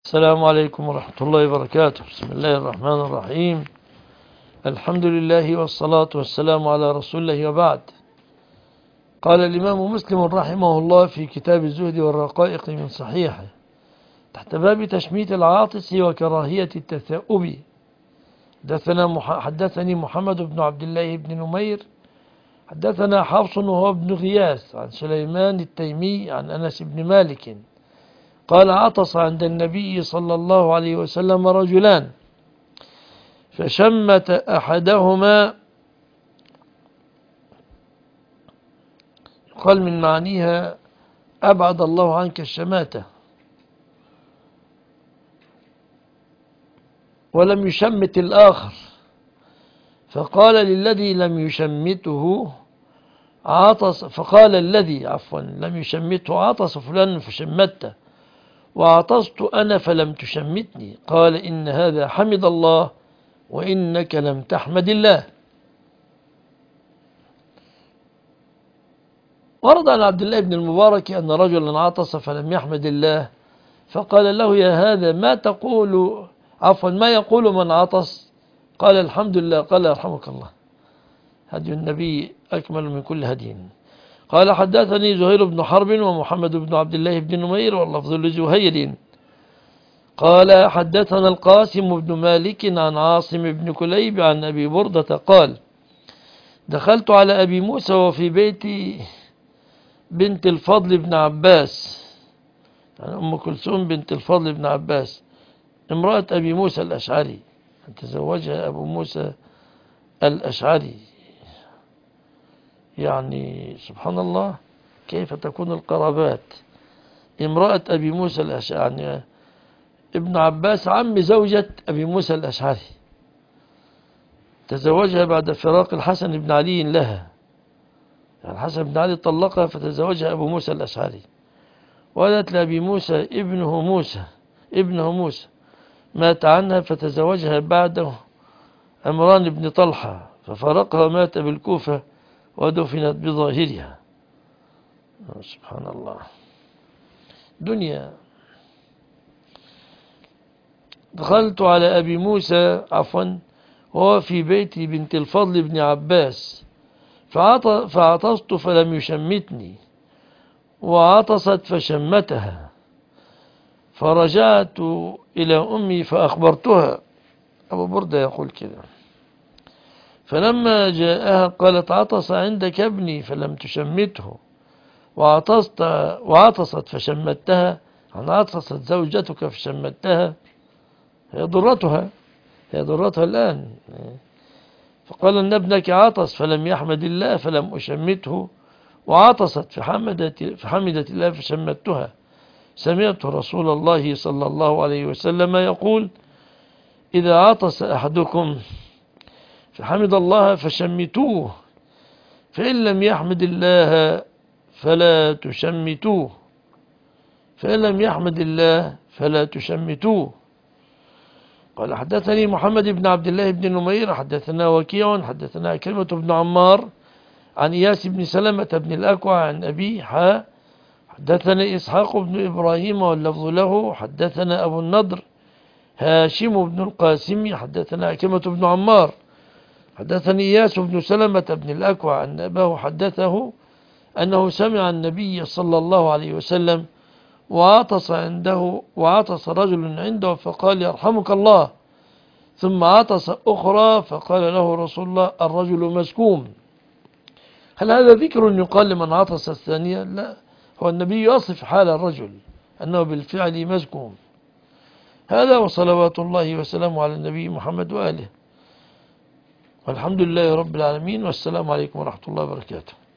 السلام عليكم ورحمة الله وبركاته. بسم الله الرحمن الرحيم. الحمد لله والصلاة والسلام على رسول الله وبعد. قال الإمام مسلم رحمه الله في كتاب الزهد والرقائق من صحيحه تحت باب تشميت العاطس وكراهية التثاؤب: حدثني محمد بن عبد الله بن نمير حدثنا حفص وهو ابن غياث عن سليمان التيمي عن أنس بن مالك قال: عطس عند النبي صلى الله عليه وسلم رجلان فشمت أحدهما، قال من معانيها أبعد الله عنك الشماتة، ولم يشمت الآخر، فقال للذي لم يشمته عطس، فقال الذي لم يشمته: عطس فلان فشمته، وعطست أنا فلم تشمتني. قال: إن هذا حمد الله وإنك لم تحمد الله. ورد عن عبد الله بن المبارك أن رجلا عطس فلم يحمد الله، فقال له: يا هذا ما يقول من عطس؟ قال: الحمد لله. قال: يرحمك الله. هدي النبي أكمل من كل هدي. قال: حدثني زهير بن حرب ومحمد بن عبد الله بن نمير واللفظ لزهير قال: حدثنا القاسم بن مالك عن عاصم بن كليب عن أبي بردة قال: دخلت على أبي موسى وفي بيتي بنت الفضل بن عباس، يعني أم كلثوم بنت الفضل بن عباس امرأة أبي موسى الأشعري، تزوجها أبو موسى الأشعري. يعني سبحان الله كيف تكون القرابات. امرأة أبي موسى الأشعري، يعني ابن عباس عم زوجة أبي موسى الأشعري، تزوجها بعد فراق الحسن بن علي لها، يعني الحسن بن علي طلقها فتزوجها أبو موسى الأشعري، ولدت لأبي موسى ابنه موسى مات عنها فتزوجها بعده عمران بن طلحة، ففرقها مات بالكوفة ودفنت بظاهرها. سبحان الله دنيا. دخلت على أبي موسى وهو في بيت بنت الفضل بن عباس فعطست فلم يشمتني، وعطست فشمتها، فرجعت إلى أمي فأخبرتها. أبو بردة يقول كده: فلما جاءها قالت: عطس عندك ابني فلم تشمته، وعطست فشمتها. يعني عطست زوجتك فشمتها، هي ضرتها الآن. فقال: إن ابنك عطس فلم يحمد الله فلم أشمته، وعطست فحمدت الله فشمتها. سمعت رسول الله صلى الله عليه وسلم يقول: إذا عطس أحدكم فحمد الله فشمتوه، فإن لم يحمد الله فلا تشمتوه. قال: حدثني محمد بن عبد الله بن نمير حدثنا وكيع حدثنا كلمة بن عمار عن إياس بن سلمة بن الأكوع عن أبي حدثنا إسحاق بن إبراهيم واللفظ له حدثنا أبو النضر هاشم بن القاسم حدثنا كلمة بن عمار حدثني إياس بن سلمة بن الأكوع أن أباه حدثه أنه سمع النبي صلى الله عليه وسلم وعطس رجل عنده فقال: يرحمك الله، ثم عطس أخرى فقال له رسول الله: الرجل مسكوم. هل هذا ذكر يقال لمن عطس الثانية؟ لا، هو النبي يصف حال الرجل أنه بالفعل مسكوم. هذا وصلوات الله وسلامه على النبي محمد وآله، والحمد لله رب العالمين، والسلام عليكم ورحمة الله وبركاته.